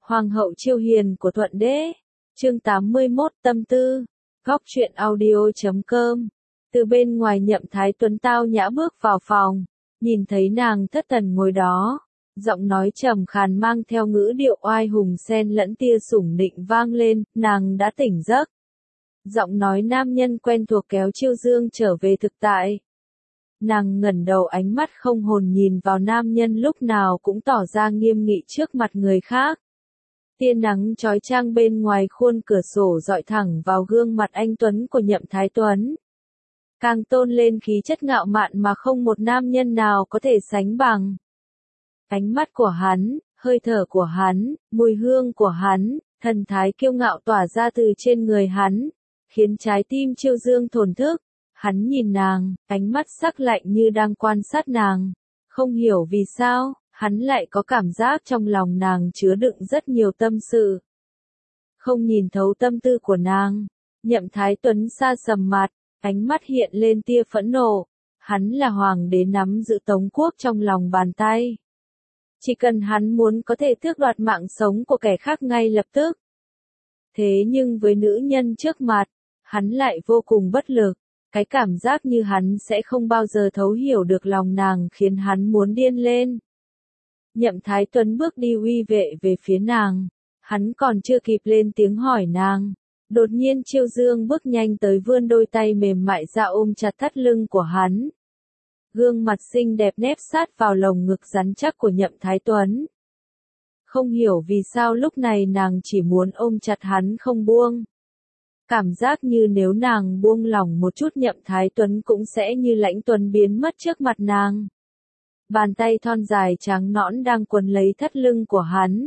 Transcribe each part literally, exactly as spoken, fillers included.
Hoàng hậu chiêu hiền của Thuận Đế. Chương tám mươi mốt Tâm tư. Góc truyện audio chấm com. Từ bên ngoài Nhậm Thái Tuấn tao nhã bước vào phòng, nhìn thấy nàng thất thần ngồi đó, giọng nói trầm khàn mang theo ngữ điệu oai hùng xen lẫn tia sủng nịnh vang lên, nàng đã tỉnh giấc. Giọng nói nam nhân quen thuộc kéo Chiêu Dương trở về thực tại. Nàng ngẩng đầu, ánh mắt không hồn nhìn vào nam nhân lúc nào cũng tỏ ra nghiêm nghị trước mặt người khác. Tia nắng chói chang bên ngoài khuôn cửa sổ dọi thẳng vào gương mặt anh tuấn của Nhậm Thái Tuấn, càng tôn lên khí chất ngạo mạn mà không một nam nhân nào có thể sánh bằng. Ánh mắt của hắn, hơi thở của hắn, mùi hương của hắn, thần thái kiêu ngạo tỏa ra từ trên người hắn, khiến trái tim Chiêu Dương thổn thức. Hắn nhìn nàng, ánh mắt sắc lạnh như đang quan sát nàng. Không hiểu vì sao, hắn lại có cảm giác trong lòng nàng chứa đựng rất nhiều tâm sự. Không nhìn thấu tâm tư của nàng, Nhậm Thái Tuấn sa sầm mặt, ánh mắt hiện lên tia phẫn nộ. Hắn là hoàng đế nắm giữ Tống quốc trong lòng bàn tay. Chỉ cần hắn muốn có thể tước đoạt mạng sống của kẻ khác ngay lập tức. Thế nhưng với nữ nhân trước mặt, hắn lại vô cùng bất lực. Cái cảm giác như hắn sẽ không bao giờ thấu hiểu được lòng nàng khiến hắn muốn điên lên. Nhậm Thái Tuấn bước đi uy vệ về phía nàng. Hắn còn chưa kịp lên tiếng hỏi nàng. Đột nhiên Chiêu Dương bước nhanh tới, vươn đôi tay mềm mại ra ôm chặt thắt lưng của hắn. Gương mặt xinh đẹp nép sát vào lồng ngực rắn chắc của Nhậm Thái Tuấn. Không hiểu vì sao lúc này nàng chỉ muốn ôm chặt hắn không buông. Cảm giác như nếu nàng buông lỏng một chút Nhậm Thái Tuấn cũng sẽ như Lãnh Tuấn biến mất trước mặt nàng. Bàn tay thon dài trắng nõn đang quấn lấy thắt lưng của hắn.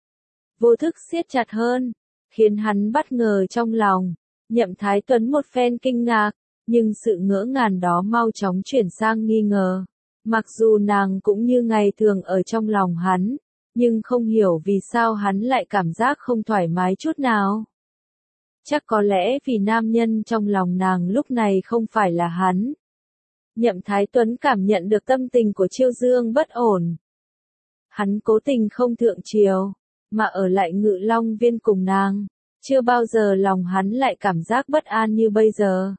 Vô thức siết chặt hơn, khiến hắn bất ngờ trong lòng. Nhậm Thái Tuấn một phen kinh ngạc, nhưng sự ngỡ ngàng đó mau chóng chuyển sang nghi ngờ. Mặc dù nàng cũng như ngày thường ở trong lòng hắn, nhưng không hiểu vì sao hắn lại cảm giác không thoải mái chút nào. Chắc có lẽ vì nam nhân trong lòng nàng lúc này không phải là hắn. Nhậm Thái Tuấn cảm nhận được tâm tình của Chiêu Dương bất ổn. Hắn cố tình không thượng triều, mà ở lại Ngự Long Viên cùng nàng. Chưa bao giờ lòng hắn lại cảm giác bất an như bây giờ.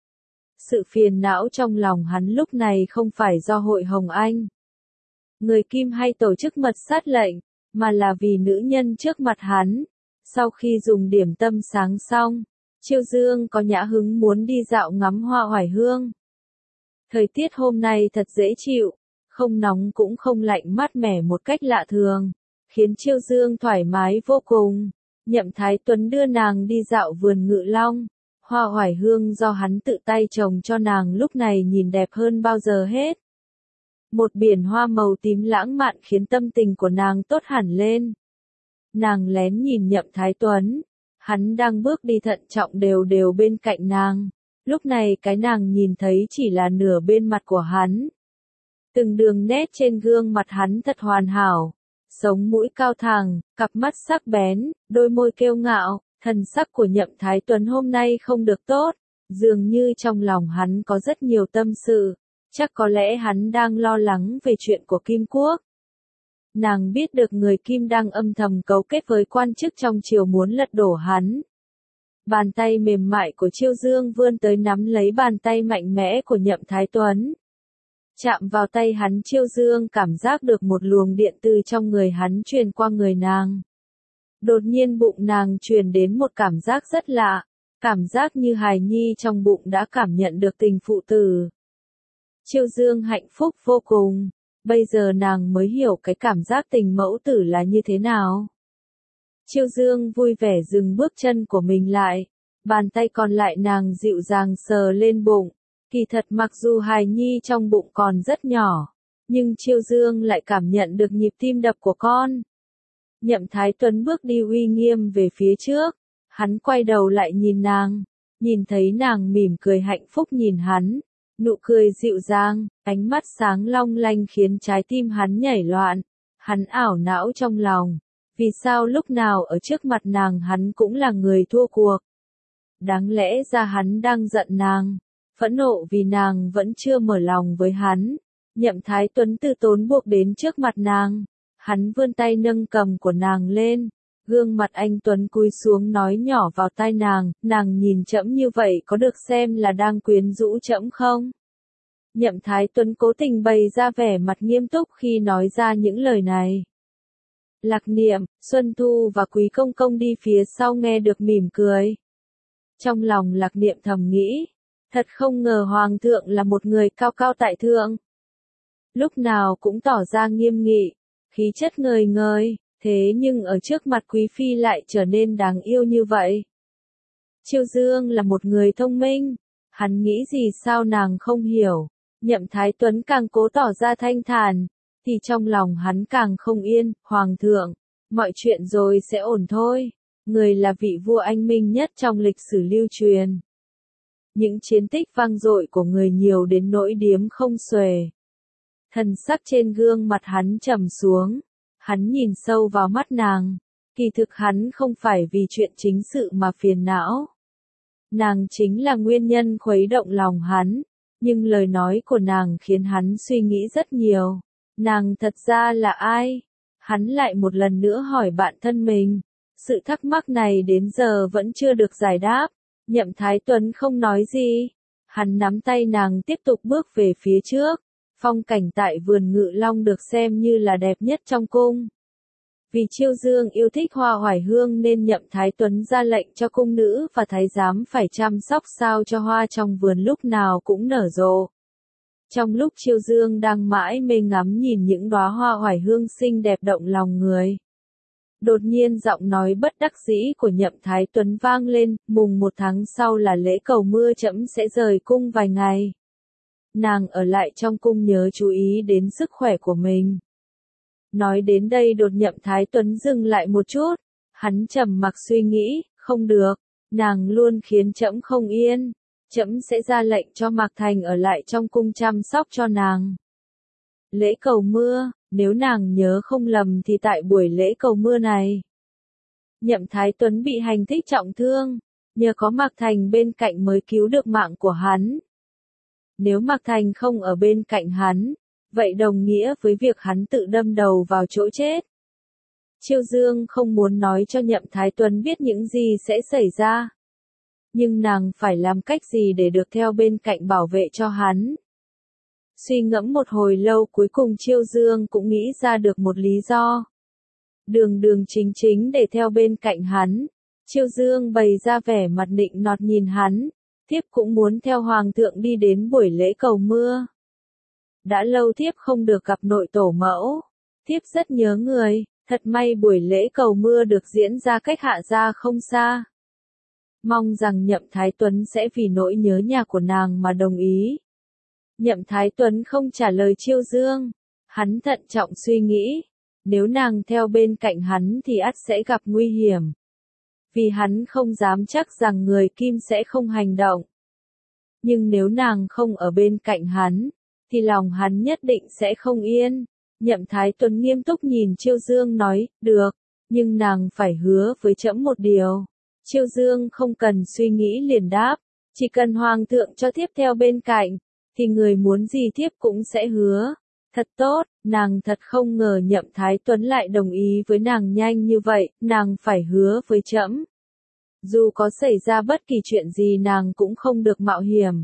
Sự phiền não trong lòng hắn lúc này không phải do Hội Hồng Anh, người Kim hay tổ chức mật sát lệnh, mà là vì nữ nhân trước mặt hắn. Sau khi dùng điểm tâm sáng xong, Chiêu Dương có nhã hứng muốn đi dạo ngắm hoa oải hương. Thời tiết hôm nay thật dễ chịu, không nóng cũng không lạnh, mát mẻ một cách lạ thường, khiến Chiêu Dương thoải mái vô cùng. Nhậm Thái Tuấn đưa nàng đi dạo vườn Ngự Long, hoa oải hương do hắn tự tay trồng cho nàng lúc này nhìn đẹp hơn bao giờ hết. Một biển hoa màu tím lãng mạn khiến tâm tình của nàng tốt hẳn lên. Nàng lén nhìn Nhậm Thái Tuấn, hắn đang bước đi thận trọng đều đều bên cạnh nàng. Lúc này cái nàng nhìn thấy chỉ là nửa bên mặt của hắn. Từng đường nét trên gương mặt hắn thật hoàn hảo, sống mũi cao thẳng, cặp mắt sắc bén, đôi môi kiêu ngạo. Thần sắc của Nhậm Thái Tuấn hôm nay không được tốt, dường như trong lòng hắn có rất nhiều tâm sự, chắc có lẽ hắn đang lo lắng về chuyện của Kim Quốc. Nàng biết được người Kim đang âm thầm cấu kết với quan chức trong triều muốn lật đổ hắn. Bàn tay mềm mại của Chiêu Dương vươn tới nắm lấy bàn tay mạnh mẽ của Nhậm Thái Tuấn. Chạm vào tay hắn, Chiêu Dương cảm giác được một luồng điện từ trong người hắn truyền qua người nàng. Đột nhiên bụng nàng truyền đến một cảm giác rất lạ, cảm giác như hài nhi trong bụng đã cảm nhận được tình phụ tử. Chiêu Dương hạnh phúc vô cùng, bây giờ nàng mới hiểu cái cảm giác tình mẫu tử là như thế nào. Chiêu Dương vui vẻ dừng bước chân của mình lại, bàn tay còn lại nàng dịu dàng sờ lên bụng. Kỳ thật mặc dù hài nhi trong bụng còn rất nhỏ, nhưng Chiêu Dương lại cảm nhận được nhịp tim đập của con. Nhậm Thái Tuấn bước đi uy nghiêm về phía trước, hắn quay đầu lại nhìn nàng, nhìn thấy nàng mỉm cười hạnh phúc nhìn hắn, nụ cười dịu dàng, ánh mắt sáng long lanh khiến trái tim hắn nhảy loạn, hắn ảo não trong lòng, vì sao lúc nào ở trước mặt nàng hắn cũng là người thua cuộc. Đáng lẽ ra hắn đang giận nàng, phẫn nộ vì nàng vẫn chưa mở lòng với hắn. Nhậm Thái Tuấn từ tốn buộc đến trước mặt nàng. Hắn vươn tay nâng cầm của nàng lên, Gương mặt anh Tuấn cúi xuống nói nhỏ vào tai nàng, nàng nhìn trẫm như vậy có được xem là đang quyến rũ trẫm không? Nhậm Thái Tuấn cố tình bày ra vẻ mặt nghiêm túc khi nói ra những lời này. Lạc Niệm, Xuân Thu và Quý Công Công đi phía sau nghe được mỉm cười. Trong lòng Lạc Niệm thầm nghĩ, thật không ngờ Hoàng thượng là một người cao cao tại thượng. Lúc nào cũng tỏ ra nghiêm nghị, khí chất ngời ngời, thế nhưng ở trước mặt Quý Phi lại trở nên đáng yêu như vậy. Chiêu Dương là một người thông minh, hắn nghĩ gì sao nàng không hiểu. Nhậm Thái Tuấn càng cố tỏ ra thanh thản, thì trong lòng hắn càng không yên. Hoàng thượng, mọi chuyện rồi sẽ ổn thôi. Người là vị vua anh minh nhất trong lịch sử lưu truyền. Những chiến tích vang dội của người nhiều đến nỗi điếm không xuể. Thần sắc trên gương mặt hắn trầm xuống. Hắn nhìn sâu vào mắt nàng. Kỳ thực hắn không phải vì chuyện chính sự mà phiền não. Nàng chính là nguyên nhân khuấy động lòng hắn. Nhưng lời nói của nàng khiến hắn suy nghĩ rất nhiều. Nàng thật ra là ai? Hắn lại một lần nữa hỏi bạn thân mình. Sự thắc mắc này đến giờ vẫn chưa được giải đáp. Nhậm Thái Tuấn không nói gì. Hắn nắm tay nàng tiếp tục bước về phía trước. Phong cảnh tại vườn Ngự Long được xem như là đẹp nhất trong cung. Vì Chiêu Dương yêu thích hoa oải hương nên Nhậm Thái Tuấn ra lệnh cho cung nữ và thái giám phải chăm sóc sao cho hoa trong vườn lúc nào cũng nở rộ. Trong lúc Chiêu Dương đang mãi mê ngắm nhìn những đóa hoa oải hương xinh đẹp động lòng người. Đột nhiên giọng nói bất đắc dĩ của Nhậm Thái Tuấn vang lên, mùng một tháng sau là lễ cầu mưa trẫm sẽ rời cung vài ngày. Nàng ở lại trong cung nhớ chú ý đến sức khỏe của mình. Nói đến đây đột Nhậm Thái Tuấn dừng lại một chút, hắn trầm mặc suy nghĩ, không được, nàng luôn khiến trẫm không yên, trẫm sẽ ra lệnh cho Mạc Thành ở lại trong cung chăm sóc cho nàng. Lễ cầu mưa, nếu nàng nhớ không lầm thì tại buổi lễ cầu mưa này, Nhậm Thái Tuấn bị hành thích trọng thương, nhờ có Mạc Thành bên cạnh mới cứu được mạng của hắn. Nếu Mạc Thành không ở bên cạnh hắn, vậy đồng nghĩa với việc hắn tự đâm đầu vào chỗ chết. Chiêu Dương không muốn nói cho Nhậm Thái Tuấn biết những gì sẽ xảy ra. Nhưng nàng phải làm cách gì để được theo bên cạnh bảo vệ cho hắn. Suy ngẫm một hồi lâu cuối cùng Chiêu Dương cũng nghĩ ra được một lý do. Đường đường chính chính để theo bên cạnh hắn. Chiêu Dương bày ra vẻ mặt nịnh nọt nhìn hắn. Thiếp cũng muốn theo Hoàng thượng đi đến buổi lễ cầu mưa. Đã lâu thiếp không được gặp nội tổ mẫu. Thiếp rất nhớ người, thật may buổi lễ cầu mưa được diễn ra cách Hạ gia không xa. Mong rằng Nhậm Thái Tuấn sẽ vì nỗi nhớ nhà của nàng mà đồng ý. Nhậm Thái Tuấn không trả lời Chiêu Dương. Hắn thận trọng suy nghĩ. Nếu nàng theo bên cạnh hắn thì ắt sẽ gặp nguy hiểm. Vì hắn không dám chắc rằng người Kim sẽ không hành động. Nhưng nếu nàng không ở bên cạnh hắn, thì lòng hắn nhất định sẽ không yên. Nhậm Thái Tuấn nghiêm túc nhìn Chiêu Dương nói, được, nhưng nàng phải hứa với trẫm một điều. Chiêu Dương không cần suy nghĩ liền đáp, chỉ cần Hoàng thượng cho thiếp theo bên cạnh, thì người muốn gì thiếp cũng sẽ hứa. Thật tốt, nàng thật không ngờ Nhậm Thái Tuấn lại đồng ý với nàng nhanh như vậy, nàng phải hứa với trẫm. Dù có xảy ra bất kỳ chuyện gì nàng cũng không được mạo hiểm.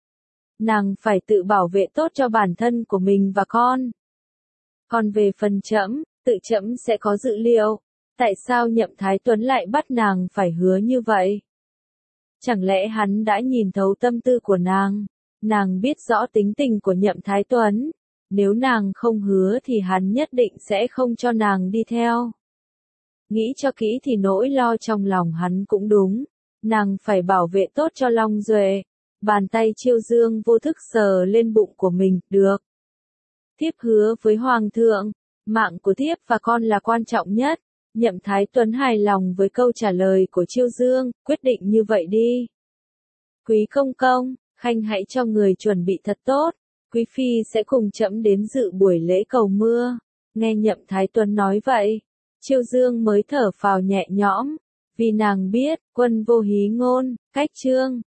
Nàng phải tự bảo vệ tốt cho bản thân của mình và con. Còn về phần trẫm, tự trẫm sẽ có dự liệu. Tại sao Nhậm Thái Tuấn lại bắt nàng phải hứa như vậy? Chẳng lẽ hắn đã nhìn thấu tâm tư của nàng? Nàng biết rõ tính tình của Nhậm Thái Tuấn. Nếu nàng không hứa thì hắn nhất định sẽ không cho nàng đi theo. Nghĩ cho kỹ thì nỗi lo trong lòng hắn cũng đúng. Nàng phải bảo vệ tốt cho Long Duệ. Bàn tay Chiêu Dương vô thức sờ lên bụng của mình, được. Thiếp hứa với Hoàng thượng, mạng của thiếp và con là quan trọng nhất. Nhậm Thái Tuấn hài lòng với câu trả lời của Chiêu Dương, quyết định như vậy đi. Quý công công, khanh hãy cho người chuẩn bị thật tốt. Quý phi sẽ cùng trẫm đến dự buổi lễ cầu mưa. Nghe Nhậm Thái Tuấn nói vậy, Chiêu Dương mới thở phào nhẹ nhõm, vì nàng biết, quân vô hí ngôn, cách chương.